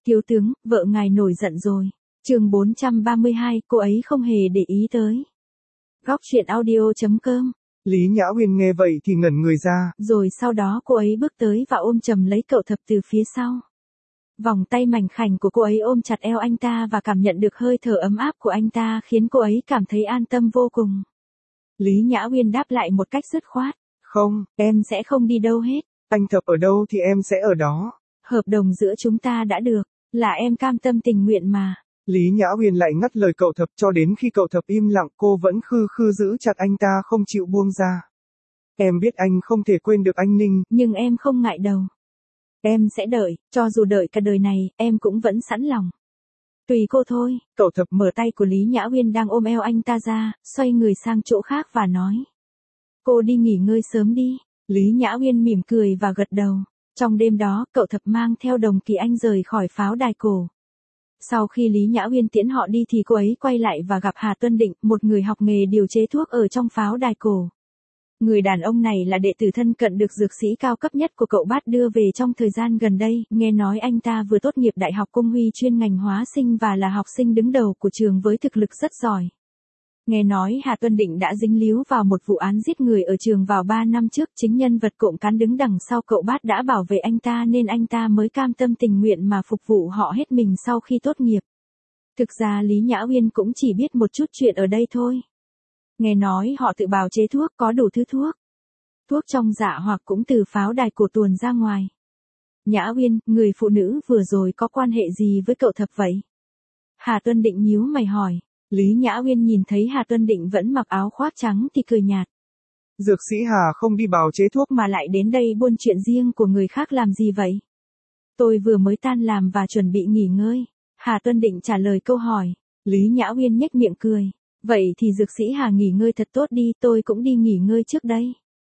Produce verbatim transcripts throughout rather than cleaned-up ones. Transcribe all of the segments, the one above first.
Thiếu tướng, vợ ngài nổi giận rồi. Chương bốn trăm ba mươi hai, cô ấy không hề để ý tới. Góc truyện audio chấm com. Lý Nhã Uyên nghe vậy thì ngẩn người ra. Rồi sau đó cô ấy bước tới và ôm chầm lấy cậu Thập từ phía sau. Vòng tay mảnh khảnh của cô ấy ôm chặt eo anh ta và cảm nhận được hơi thở ấm áp của anh ta khiến cô ấy cảm thấy an tâm vô cùng. Lý Nhã Uyên đáp lại một cách dứt khoát. Không, em sẽ không đi đâu hết. Anh Thập ở đâu thì em sẽ ở đó. Hợp đồng giữa chúng ta đã được, là em cam tâm tình nguyện mà. Lý Nhã Uyên lại ngắt lời cậu Thập cho đến khi cậu Thập im lặng cô vẫn khư khư giữ chặt anh ta không chịu buông ra. Em biết anh không thể quên được anh Ninh. Nhưng em không ngại đâu. Em sẽ đợi, cho dù đợi cả đời này, em cũng vẫn sẵn lòng. Tùy cô thôi. Cậu Thập mở tay của Lý Nhã Uyên đang ôm eo anh ta ra, xoay người sang chỗ khác và nói. Cô đi nghỉ ngơi sớm đi. Lý Nhã Uyên mỉm cười và gật đầu. Trong đêm đó, cậu Thập mang theo Đồng Kỳ Anh rời khỏi pháo đài cổ. Sau khi Lý Nhã Uyên tiễn họ đi thì cô ấy quay lại và gặp Hà Tuân Định, một người học nghề điều chế thuốc ở trong pháo đài cổ. Người đàn ông này là đệ tử thân cận được dược sĩ cao cấp nhất của cậu Bát đưa về trong thời gian gần đây, nghe nói anh ta vừa tốt nghiệp Đại học Cung Huy chuyên ngành hóa sinh và là học sinh đứng đầu của trường với thực lực rất giỏi. Nghe nói Hà Tuân Định đã dính líu vào một vụ án giết người ở trường vào ba năm trước, chính nhân vật cộng cán đứng đằng sau cậu Bát đã bảo vệ anh ta nên anh ta mới cam tâm tình nguyện mà phục vụ họ hết mình sau khi tốt nghiệp. Thực ra Lý Nhã Uyên cũng chỉ biết một chút chuyện ở đây thôi. Nghe nói họ tự bào chế thuốc có đủ thứ thuốc. Thuốc trong dạ hoặc cũng từ pháo đài cổ tuồn ra ngoài. Nhã Uyên, người phụ nữ vừa rồi có quan hệ gì với cậu Thập vậy? Hà Tuân Định nhíu mày hỏi. Lý Nhã Uyên nhìn thấy Hà Tuân Định vẫn mặc áo khoác trắng thì cười nhạt. Dược sĩ Hà không đi bào chế thuốc mà lại đến đây buôn chuyện riêng của người khác làm gì vậy? Tôi vừa mới tan làm và chuẩn bị nghỉ ngơi. Hà Tuân Định trả lời câu hỏi. Lý Nhã Uyên nhếch miệng cười. Vậy thì dược sĩ Hà nghỉ ngơi thật tốt đi, tôi cũng đi nghỉ ngơi trước đây.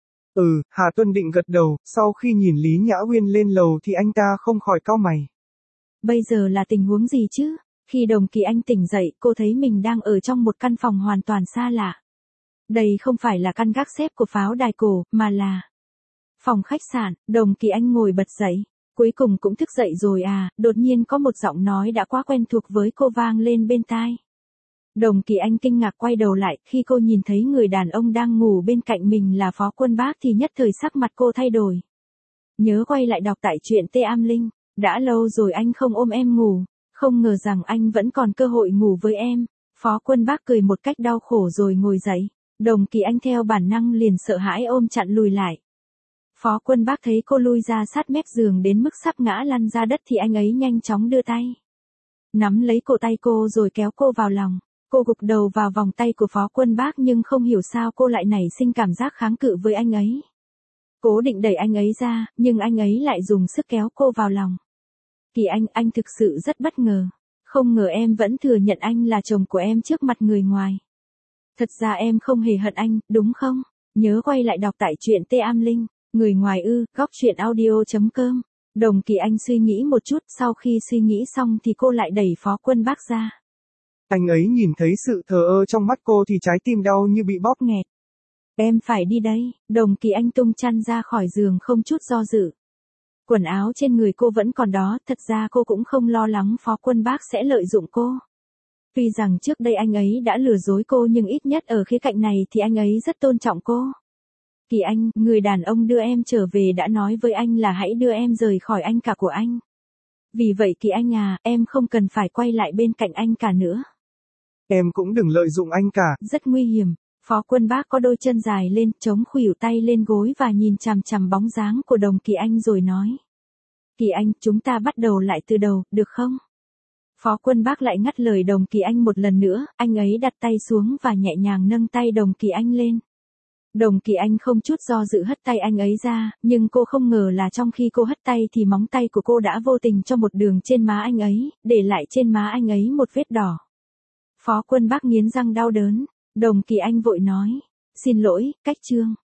Ừ, Hà Tuân Định gật đầu, sau khi nhìn Lý Nhã Uyên lên lầu thì anh ta không khỏi cau mày. Bây giờ là tình huống gì chứ? Khi Đồng Kỳ Anh tỉnh dậy, cô thấy mình đang ở trong một căn phòng hoàn toàn xa lạ. Đây không phải là căn gác xếp của pháo đài cổ, mà là phòng khách sạn. Đồng Kỳ Anh ngồi bật dậy. Cuối cùng cũng thức dậy rồi à, đột nhiên có một giọng nói đã quá quen thuộc với cô vang lên bên tai. Đồng Kỳ Anh kinh ngạc quay đầu lại, khi cô nhìn thấy người đàn ông đang ngủ bên cạnh mình là Phó Quân Bác thì nhất thời sắc mặt cô thay đổi. Nhớ quay lại đọc tại truyện Tê Am Linh, đã lâu rồi anh không ôm em ngủ, không ngờ rằng anh vẫn còn cơ hội ngủ với em. Phó Quân Bác cười một cách đau khổ rồi ngồi dậy. Đồng Kỳ Anh theo bản năng liền sợ hãi ôm chặn lùi lại. Phó Quân Bác thấy cô lui ra sát mép giường đến mức sắp ngã lăn ra đất thì anh ấy nhanh chóng đưa tay. Nắm lấy cổ tay cô rồi kéo cô vào lòng. Cô gục đầu vào vòng tay của Phó Quân Bác nhưng không hiểu sao cô lại nảy sinh cảm giác kháng cự với anh ấy. Cố định đẩy anh ấy ra, nhưng anh ấy lại dùng sức kéo cô vào lòng. Kỳ Anh, anh thực sự rất bất ngờ. Không ngờ em vẫn thừa nhận anh là chồng của em trước mặt người ngoài. Thật ra em không hề hận anh, đúng không? Nhớ quay lại đọc tại truyện Tê Am Linh, người ngoài ư, góc truyện audio chấm com. Đồng Kỳ Anh suy nghĩ một chút, sau khi suy nghĩ xong thì cô lại đẩy Phó Quân Bác ra. Anh ấy nhìn thấy sự thờ ơ trong mắt cô thì trái tim đau như bị bóp nghẹt. Em phải đi đây. Đồng Kỳ Anh tung chăn ra khỏi giường không chút do dự. Quần áo trên người cô vẫn còn đó, thật ra cô cũng không lo lắng Phó Quân Bác sẽ lợi dụng cô. Tuy rằng trước đây anh ấy đã lừa dối cô nhưng ít nhất ở khía cạnh này thì anh ấy rất tôn trọng cô. Kỳ Anh, người đàn ông đưa em trở về đã nói với anh là hãy đưa em rời khỏi anh cả của anh. Vì vậy Kỳ Anh à, em không cần phải quay lại bên cạnh anh cả nữa. Em cũng đừng lợi dụng anh cả. Rất nguy hiểm. Phó Quân Bác có đôi chân dài lên, chống khuỷu tay lên gối và nhìn chằm chằm bóng dáng của Đồng Kỳ Anh rồi nói. Kỳ Anh, chúng ta bắt đầu lại từ đầu, được không? Phó Quân Bác lại ngắt lời Đồng Kỳ Anh một lần nữa, anh ấy đặt tay xuống và nhẹ nhàng nâng tay Đồng Kỳ Anh lên. Đồng Kỳ Anh không chút do dự hất tay anh ấy ra, nhưng cô không ngờ là trong khi cô hất tay thì móng tay của cô đã vô tình cho một đường trên má anh ấy, để lại trên má anh ấy một vết đỏ. Phó Quân Bác nghiến răng đau đớn. Đồng Kỳ Anh vội nói. Xin lỗi, cách chương.